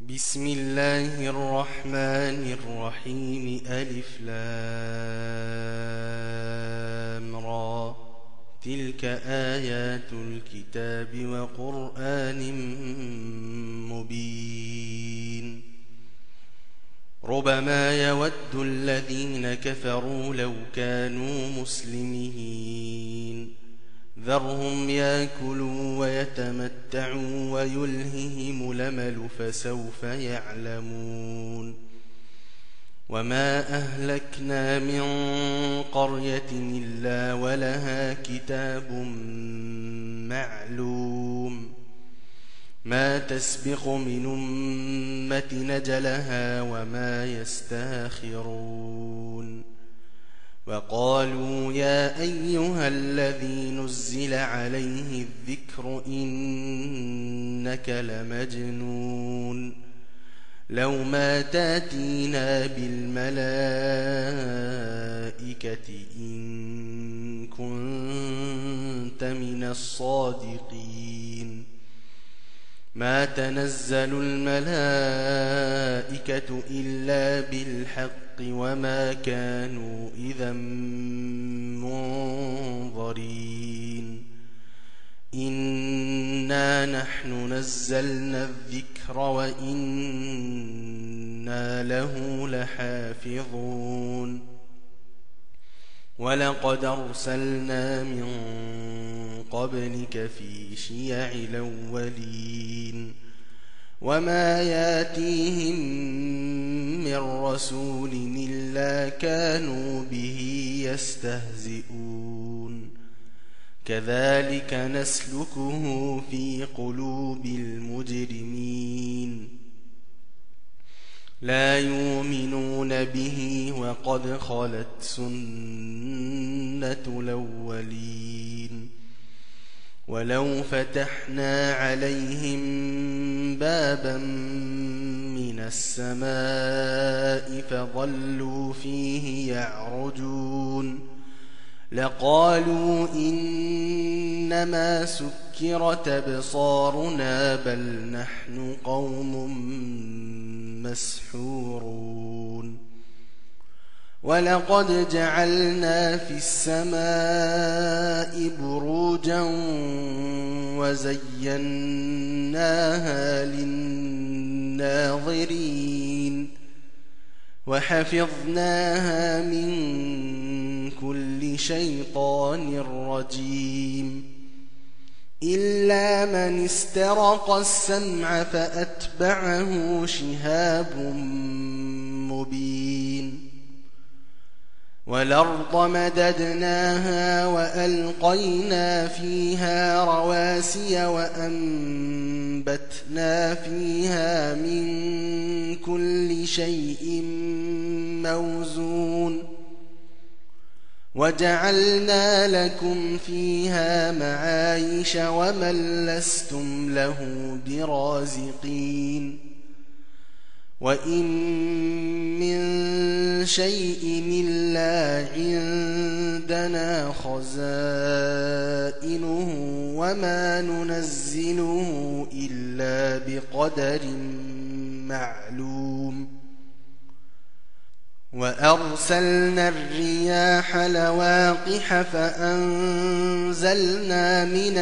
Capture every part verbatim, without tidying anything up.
بسم الله الرحمن الرحيم. ألف لام را. تلك آيات الكتاب وقرآن مبين. ربما يود الذين كفروا لو كانوا مسلمين. ذرهم يأكلوا ويتمتعوا ويلههم الأمل فسوف يعلمون. وما أهلكنا من قرية إلا ولها كتاب معلوم. ما تسبق من أمة نجلها وما يستاخرون. وقالوا يا أيها الذي نزل عليه الذكر إنك لمجنون. لو ما تاتينا بالملائكة إن كنت من الصادقين. ما تنزل الملائكة إلا بالحق وما كانوا إذا منظرين. إنا نحن نزلنا الذكر وإنا له لحافظون. ولقد أرسلنا من قبلك في شيع الأولين. وما ياتيهم من رسول إلا كانوا به يستهزئون. كذلك نسلكه في قلوب المجرمين. لا يؤمنون به وقد خلت سنة الأولين. ولو فتحنا عليهم بابا من السماء فظلوا فيه يعرجون لقالوا إنما سكرت أبصارنا بل نحن قوم مسحورون. ولقد جعلنا في السماء بروجا وزيناها للناظرين وحفظناها من كل شيطان رجيم إلا من استرق السمع فأتبعه شهاب مبين. والأرض مددناها وألقينا فيها رواسي وأنبتنا فيها من كل شيء موزون. وجعلنا لكم فيها معايش ومن لستم له برازقين. وإن من شيء إلا عندنا خزائنه وما ننزله إلا بقدر معلوم. وأرسلنا الرياح لواقح فأنزلنا من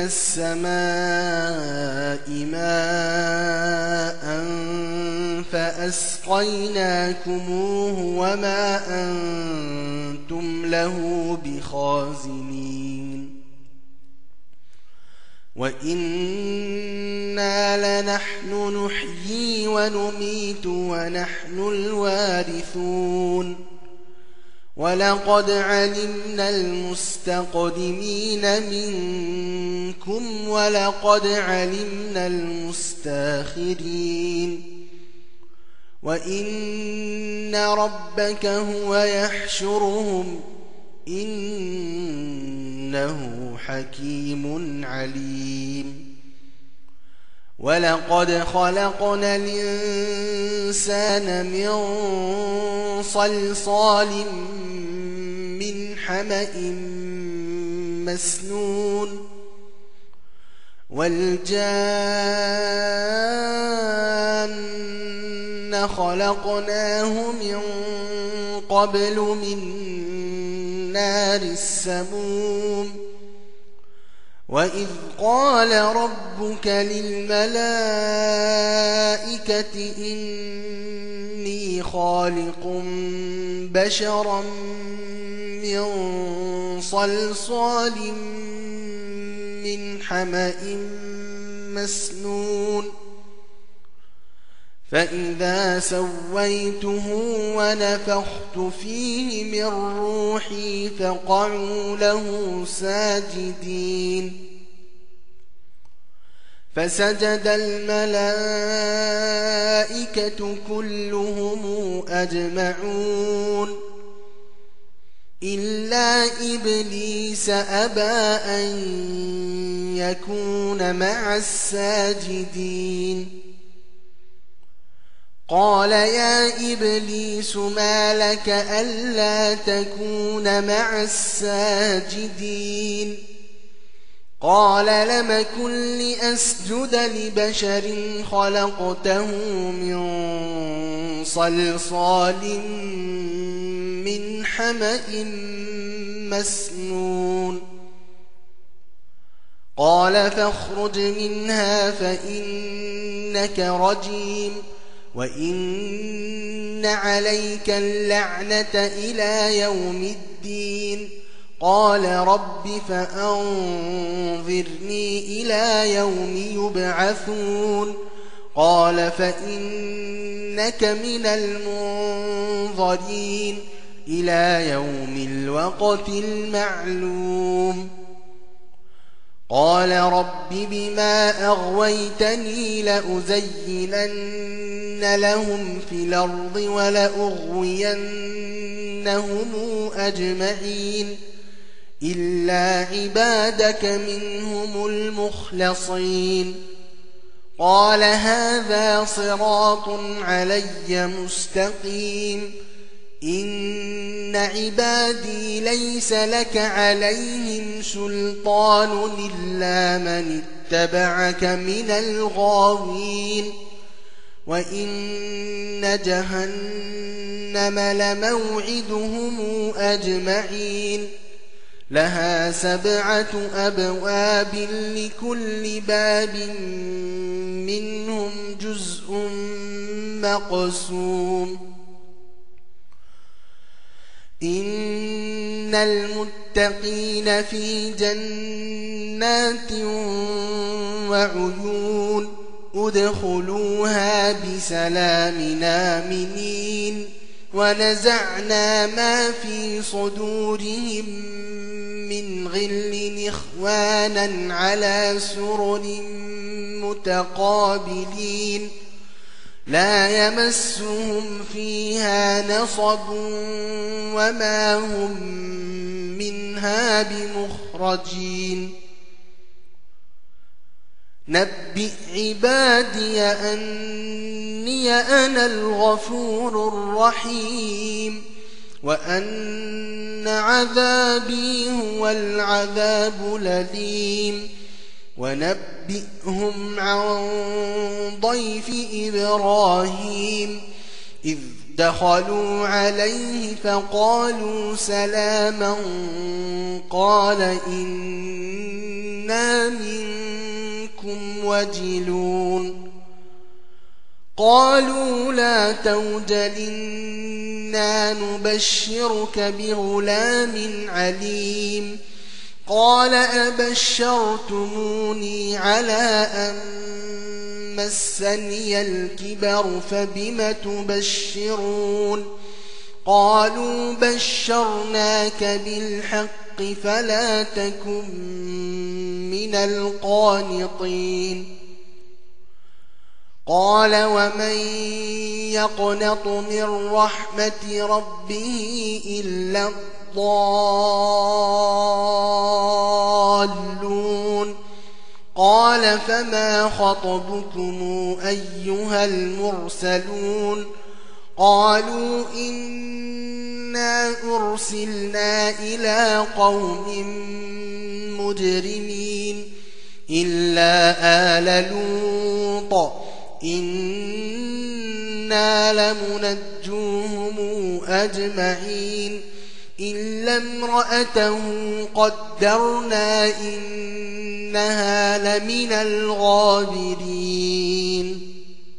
السماء ماء فأسقيناكموه وما أنتم له بخازنين. وإنا لنحن نحيي ونميت ونحن الوارثون. ولقد علمنا المستقدمين منكم ولقد علمنا المستاخرين. وإن ربك هو يحشرهم إنه حكيم عليم. ولقد خلقنا الإنسان من صلصال من حمأ مسنون. والجان خلقناه من قبل من نار السموم وإذ قال ربك للملائكة إني خالق بشرا من صلصال من حمأ مسنون فإذا سويته ونفخت فيه من روحي فقعوا له ساجدين فسجد الملائكة كلهم أجمعون إلا إبليس أبى أن يكون مع الساجدين قال يا إبليس ما لك ألا تكون مع الساجدين قال لم كن لأسجد لبشر خلقته من صلصال من حمأ مسنون قال فاخرج منها فإنك رجيم وإن عليك اللعنة إلى يوم الدين قال رب فأنظرني إلى يوم يبعثون قال فإنك من المنظرين إلى يوم الوقت المعلوم قال رب بما أغويتني لأزينن لهم في الأرض ولأغوينهم أجمعين إلا عبادك منهم المخلصين قال هذا صراط علي مستقيم إن عبادي ليس لك عليهم سلطان إلا من اتبعك من الغاوين وإن جهنم لموعدهم أجمعين لها سبعة أبواب لكل باب منهم جزء مقسوم إن المتقين في جنات وعيون ادخلوها بسلام آمنين ونزعنا ما في صدورهم من غل إخوانا على سرر متقابلين لا يمسهم فيها نصب وما هم منها بمخرجين نبئ عبادي أني أنا الغفور الرحيم وأن عذابي هو العذاب الأليم ونبئهم عن ضيف إبراهيم إذ دخلوا عليه فقالوا سلاما قال إنا منكم وجلون قالوا لا توجل إنا نبشرك بغلام عليم قال أبشرتموني على أن مسني الكبر فبم تبشرون قالوا بشرناك بالحق فلا تكن من القانطين قال ومن يقنط من رحمة ربه إلا الضالون قال فما خطبكم أيها المرسلون قالوا إنا أرسلنا إلى قوم مجرمين إلا آل لوط إنا إنا لمنجوهم أجمعين إلا امرأته قدرنا إنها لمن الغابرين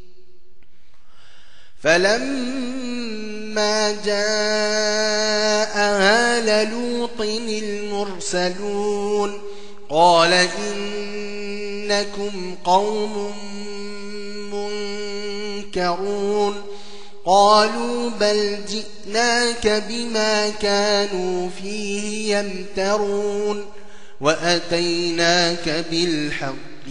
فلما جاء آل لوط المرسلون قال إنكم قوم منكرون قالوا بل جئناك بما كانوا فيه يمترون وأتيناك بالحق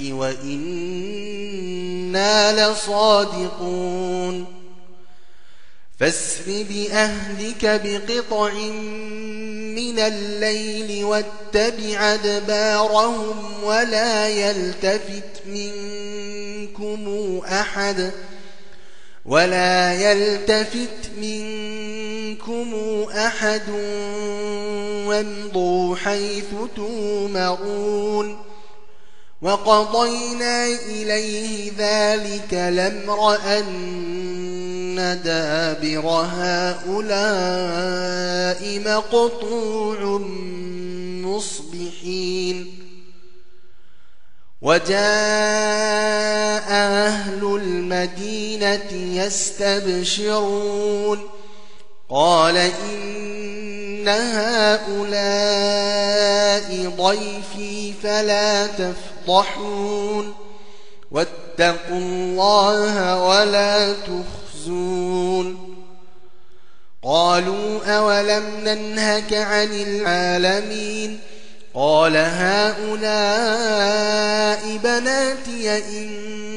وإنا لصادقون فاسر بأهلك بقطع من الليل واتبع أدبارهم ولا يلتفت منكم أحد ولا يلتفت منكم أحد وامضوا حيث تؤمرون وقضينا إليه ذلك الأمر أن دابر هؤلاء مقطوع مصبحين وجاء أهل المدينة يستبشرون قال إن هؤلاء ضيفي فلا تفضحون واتقوا الله ولا تخزون قالوا أولم ننهك عن العالمين قال هؤلاء بناتي إن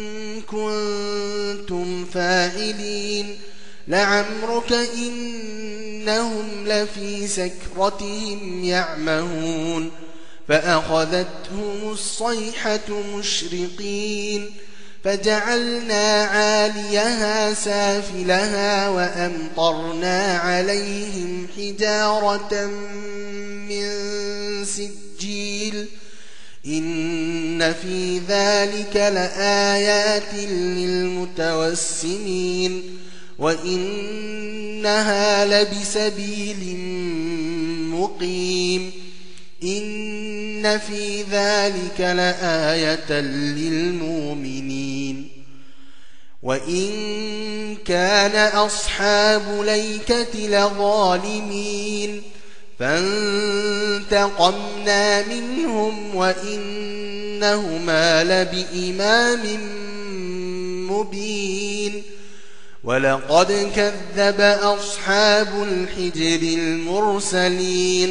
كنتم فاعلين لعمرك إنهم لفي سكرتهم يعمهون فأخذتهم الصيحة مشرقين فجعلنا عاليها سافلها وأمطرنا عليهم حجارة من سجيل إن في ذلك لآيات للمتوسمين وإنها لبسبيل مقيم إن في ذلك لآية للمؤمنين وإن كان أصحاب ليكة لظالمين فانتقمنا منهم وإنهما لبإمام مبين ولقد كذب أصحاب الحجر المرسلين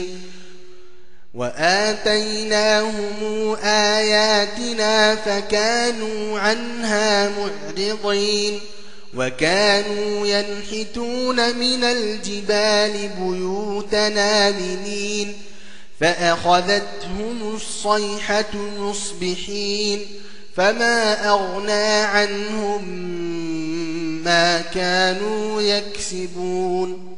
وآتيناهم آياتنا فكانوا عنها معرضين وكانوا ينحتون من الجبال بيوتنا آمنين فأخذتهم الصيحة مصبحين فما أغنى عنهم ما كانوا يكسبون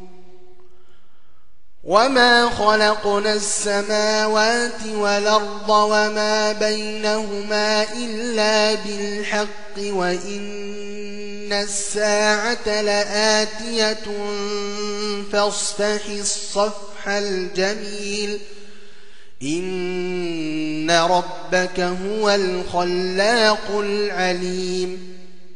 وما خلقنا السماوات والأرض وما بينهما إلا بالحق وإن الساعة لآتية فاصفح الصفح الجميل إن ربك هو الخلاق العليم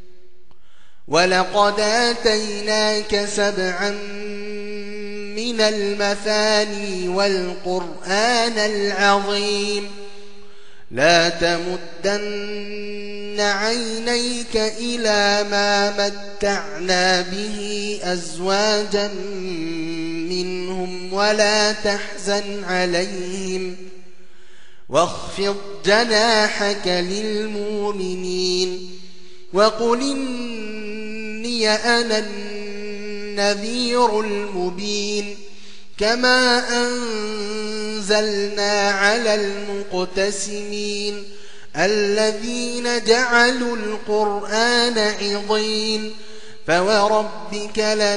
ولقد آتيناك سبعا من المثاني والقرآن العظيم لا تمدن عينيك إلى ما متعنا به أزواجا منهم ولا تحزن عليهم واخفض جناحك للمؤمنين وقل إني أنا النذير المبين كما أنزلنا على المقتسمين الذين جعلوا القرآن عضين فوربك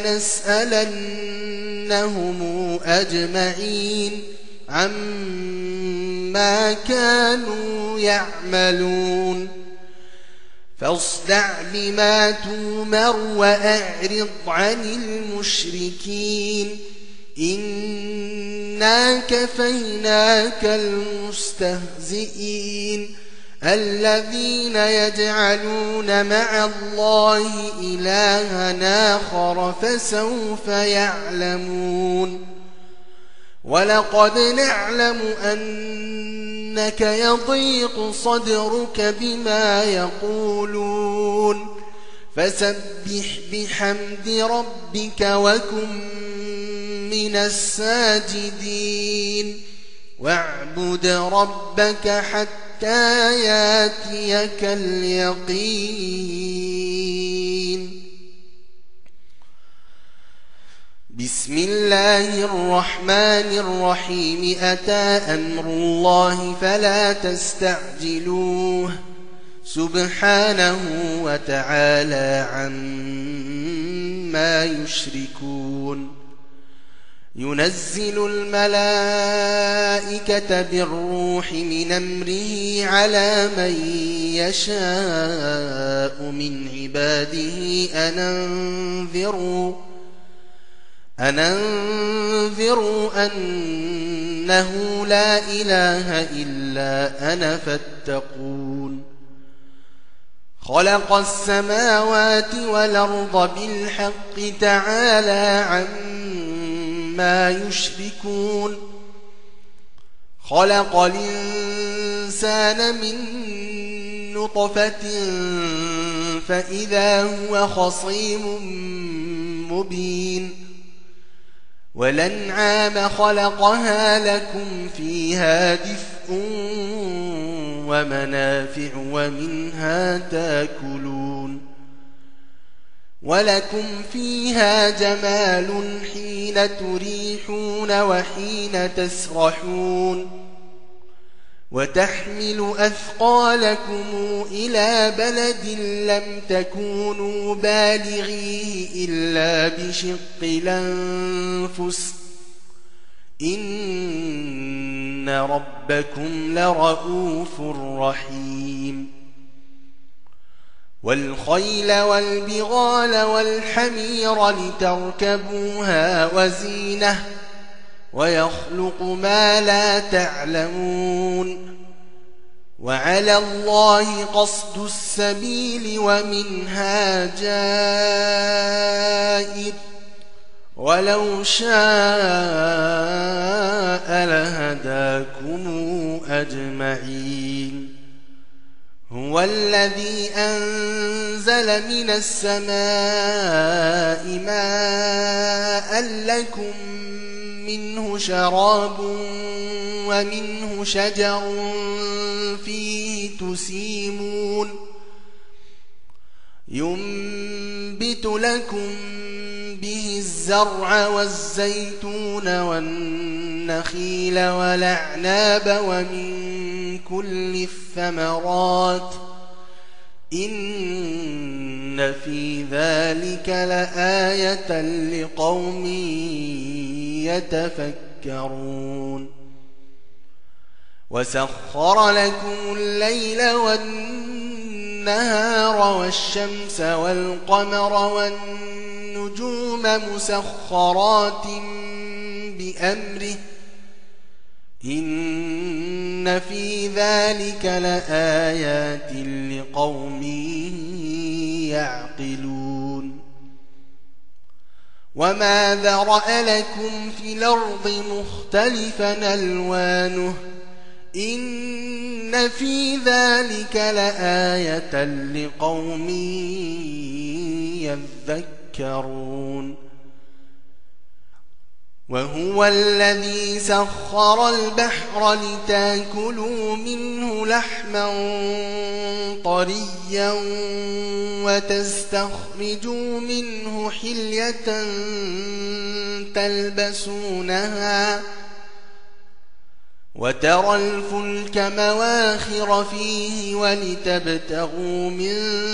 لنسألنهم أجمعين عما كانوا يعملون فاصدع بما تؤمر وأعرض عن المشركين إنا كفيناك المستهزئين الذين يجعلون مع الله إلها آخر فسوف يعلمون ولقد نعلم أنك يضيق صدرك بما يقولون فسبح بحمد ربك وكن من الساجدين واعبد ربك حتى ياتيك اليقين بسم الله الرحمن الرحيم أتى أمر الله فلا تستعجلوه سبحانه وتعالى عما يشركون ينزل الملائكة بالروح من أمره على من يشاء من عباده أن أنذروا أن أنذروا أنه لا إله إلا أنا فاتقون خلق السماوات والأرض بالحق تعالى عما يشركون خلق الإنسان من نطفة فإذا هو خصيم مبين والأنعام خلقها لكم فيها دفء ومنافع ومنها تاكلون ولكم فيها جمال حين تريحون وحين تسرحون وتحمل أثقالكم إلى بلد لم تكونوا بالغيه إلا بشق الأنفس إن ربكم لرؤوف رحيم والخيل والبغال والحمير لتركبوها وزينة ويخلق ما لا تعلمون وعلى الله قصد السبيل ومنها جائر ولو شاء لهداكم أجمعين هو الذي أنزل من السماء ماء لكم منه شراب ومنه شجر فيه تسيمون ينبت لكم به الزرع والزيتون والنخيل والأعناب ومن كل الثمرات إن في ذلك لآية لقوم يتفكرون وسخر لكم الليل والنهار والشمس والقمر والنجوم مسخرات بأمره إن في ذلك لآيات لقوم يعقلون وما ذرأ لكم في الأرض مختلفا ألوانه إن في ذلك لآية لقوم يذكرون وهو الذي سخر البحر لتاكلوا منه لحما طريا وتستخرجوا منه حلية تلبسونها وترى الفلك مواخر فيه ولتبتغوا من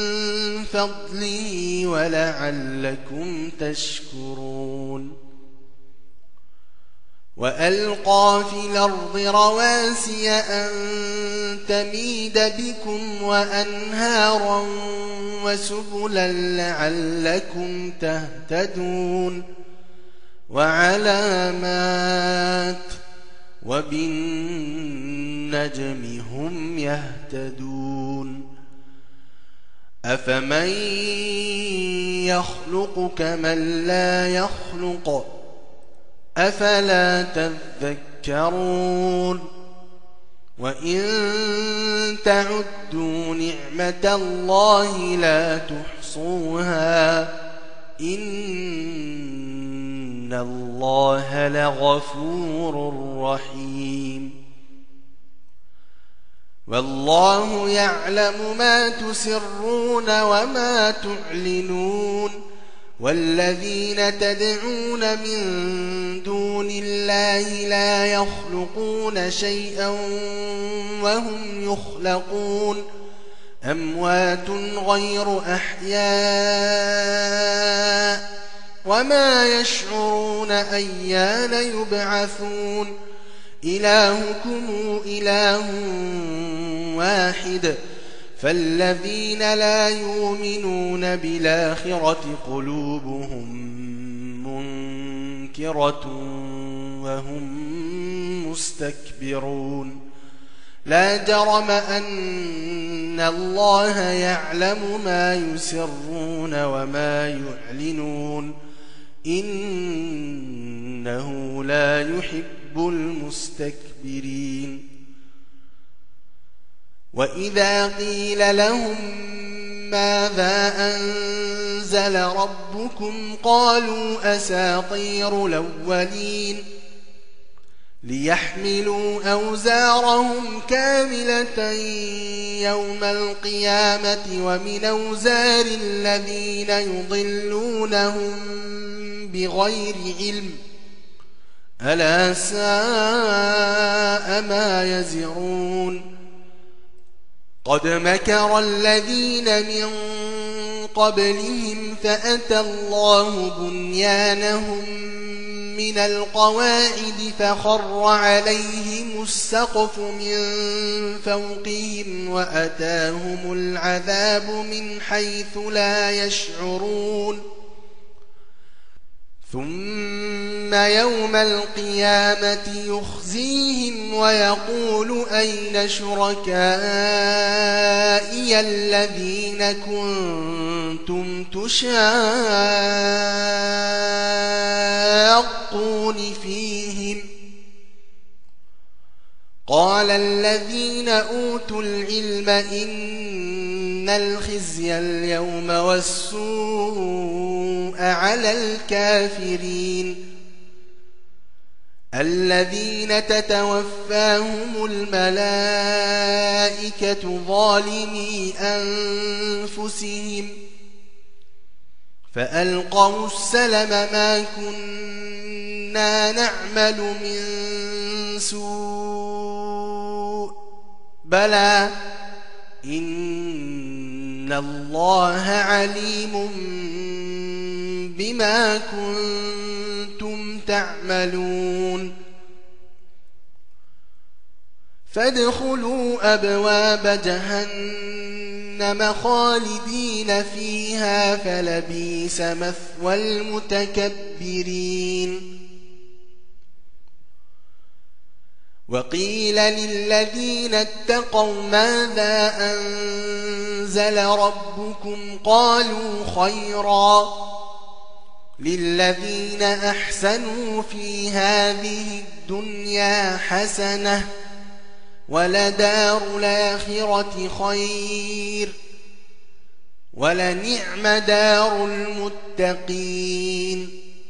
فضله ولعلكم تشكرون وألقى في الأرض رواسي أن تميد بكم وأنهارا وسبلا لعلكم تهتدون وعلامات وبالنجم هم يهتدون أفمن يخلق كمن لا يخلق أفلا تذكرون وإن تعدوا نعمة الله لا تحصوها إن الله لغفور رحيم والله يعلم ما تسرون وما تعلنون والذين تدعون من دون الله لا يخلقون شيئا وهم يخلقون أموات غير أحياء وما يشعرون أيان يبعثون إلهكم إله واحد فالذين لا يؤمنون بالآخرة قلوبهم منكرة وهم مستكبرون لا جرم أن الله يعلم ما يسرون وما يعلنون إنه لا يحب المستكبرين وإذا قيل لهم ماذا أنزل ربكم قالوا أساطير الأولين ليحملوا أوزارهم كاملة يوم القيامة ومن أوزار الذين يضلونهم بغير علم ألا ساء ما يزرون قد مكر الذين من قبلهم فأتى الله بنيانهم من القواعد فخر عليهم السقف من فوقهم وأتاهم العذاب من حيث لا يشعرون ثم يوم القيامة يخزيهم ويقول أين شركائي الذين كنتم تشاقون فيهم قال الذين أوتوا العلم إن الخزي اليوم والسوء على الكافرين الذين تتوفاهم الملائكة ظالمي أنفسهم فألقوا السلم ما كنا نعمل من سوء بلى إن الله عليم بما كنتم تعملون فادخلوا أبواب جهنم خالدين فيها فلبئس مثوى المتكبرين وقيل للذين اتقوا ماذا أنزل ربكم قالوا خيرا للذين أحسنوا في هذه الدنيا حسنة ولدار الآخرة خير ولنعم دار المتقين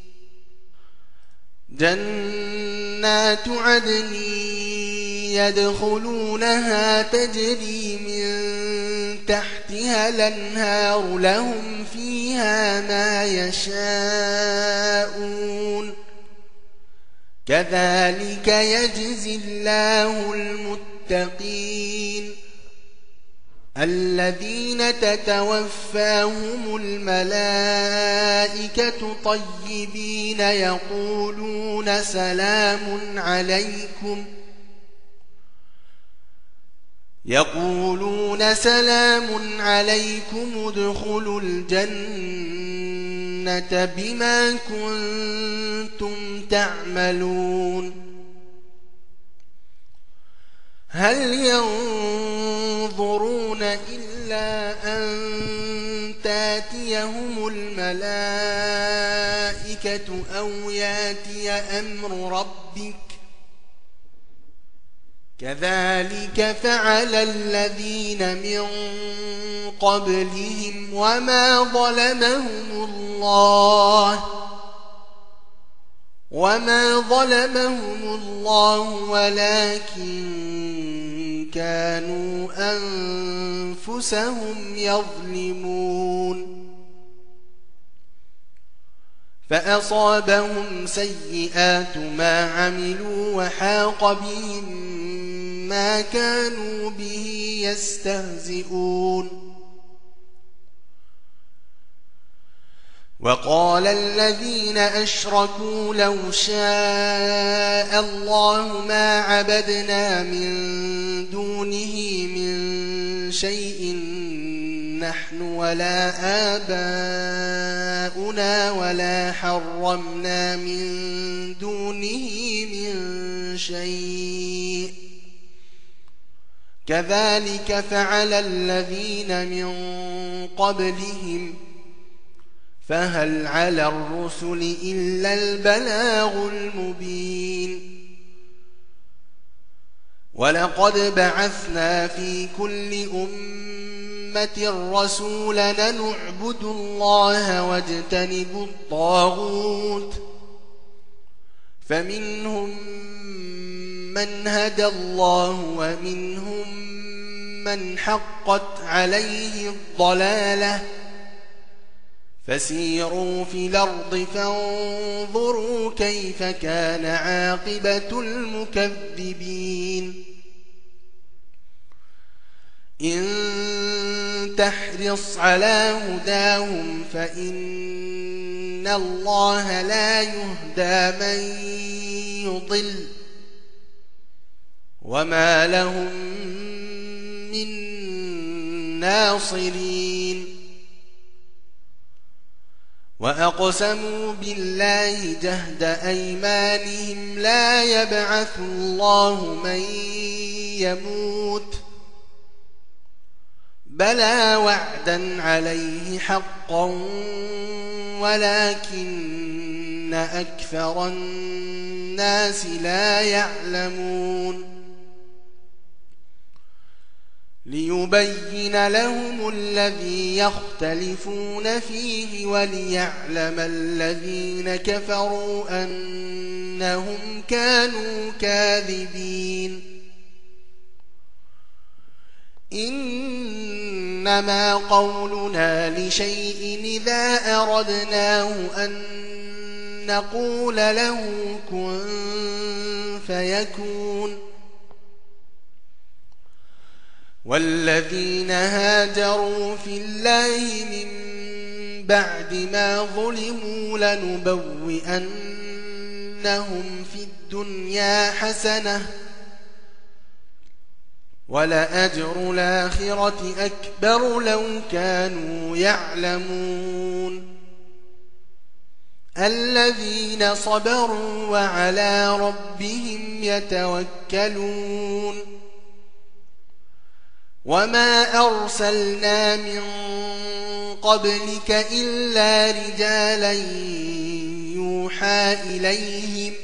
جنات عدن يدخلونها تجري من تحتها الأنهار لهم فيها ما يشاءون كذلك يجزي الله المتقين الذين تتوفاهم الملائكة الْمَلَائِكَةُ طَيِّبِينَ يَقُولُونَ سَلَامٌ عَلَيْكُمْ يقولون سلام عليكم ادخلوا الجنة بما كنتم تعملون هل ينظرون إلا أن تاتيهم الملائكة أو ياتي أمر ربك كذلك فعل الذين من قبلهم وما ظلمهم الله وما ظلمهم الله ولكن كانوا أنفسهم يظلمون فأصابهم سيئات ما عملوا وحاق بهم ما كانوا به يستهزئون وقال الذين أشركوا لو شاء الله ما عبدنا من دونه من شيء نحن ولا آباؤنا ولا حرمنا من دونه من شيء كذلك فعل الذين من قبلهم فهل على الرسل إلا البلاغ المبين ولقد بعثنا في كل أمة رسولا نعبد الله واجتنب الطاغوت فمنهم من هدى الله ومنهم من حقت عليه الضلالة فسيروا في الأرض فانظروا كيف كان عاقبة المكذبين إن تحرص على هداهم فإن الله لا يهدى من يضل وما لهم من ناصرين وأقسموا بالله جهد أيمانهم لا يبعث الله من يموت بلى وعدا عليه حقا ولكن أكثر الناس لا يعلمون ليبين لهم الذي يختلفون فيه وليعلم الذين كفروا أنهم كانوا كاذبين إنما قولنا لشيء إذا أردناه أن نقول له كن فيكون والذين هاجروا في الله من بعد ما ظلموا لنبوئنهم في الدنيا حسنة ولأجر الآخرة أكبر لو كانوا يعلمون الذين صبروا وعلى ربهم يتوكلون وما أرسلنا من قبلك إلا رجالا يوحى إليهم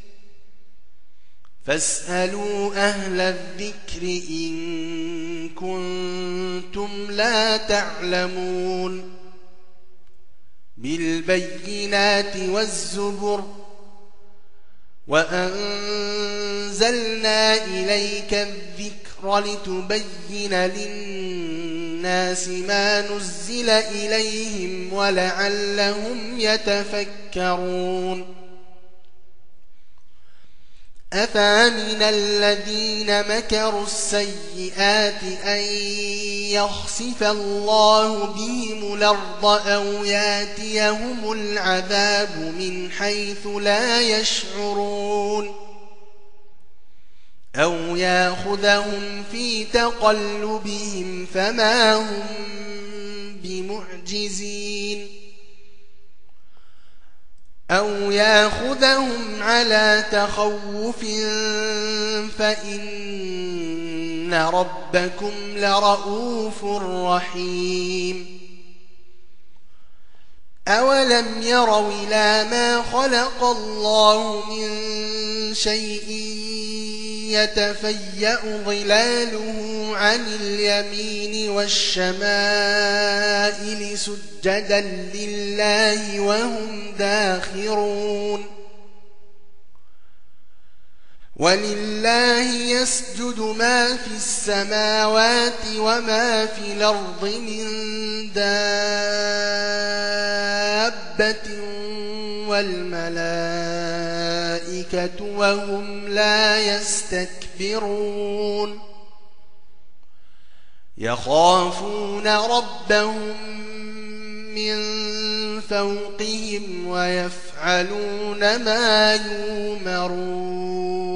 فاسألوا أهل الذكر إن كنتم لا تعلمون بالبينات والزبر وأنزلنا إليك الذكر لتبين للناس ما نزل إليهم ولعلهم يتفكرون أفامن الذين مكروا السيئات أن يخسف الله بهم الأرض أو ياتيهم العذاب من حيث لا يشعرون أو ياخذهم في تقلبهم فما هم بمعجزين أو ياخذهم على تخوف فإن ربكم لرؤوف رحيم أولم يروا إلى ما خلق الله من شيء يتفيأ ظلاله عن اليمين والشمائل سجدا لله وهم داخرون ولله يسجد ما في السماوات وما في الأرض من دابة والملائكة وهم لا يستكبرون يخافون ربهم من فوقهم ويفعلون ما يؤمرون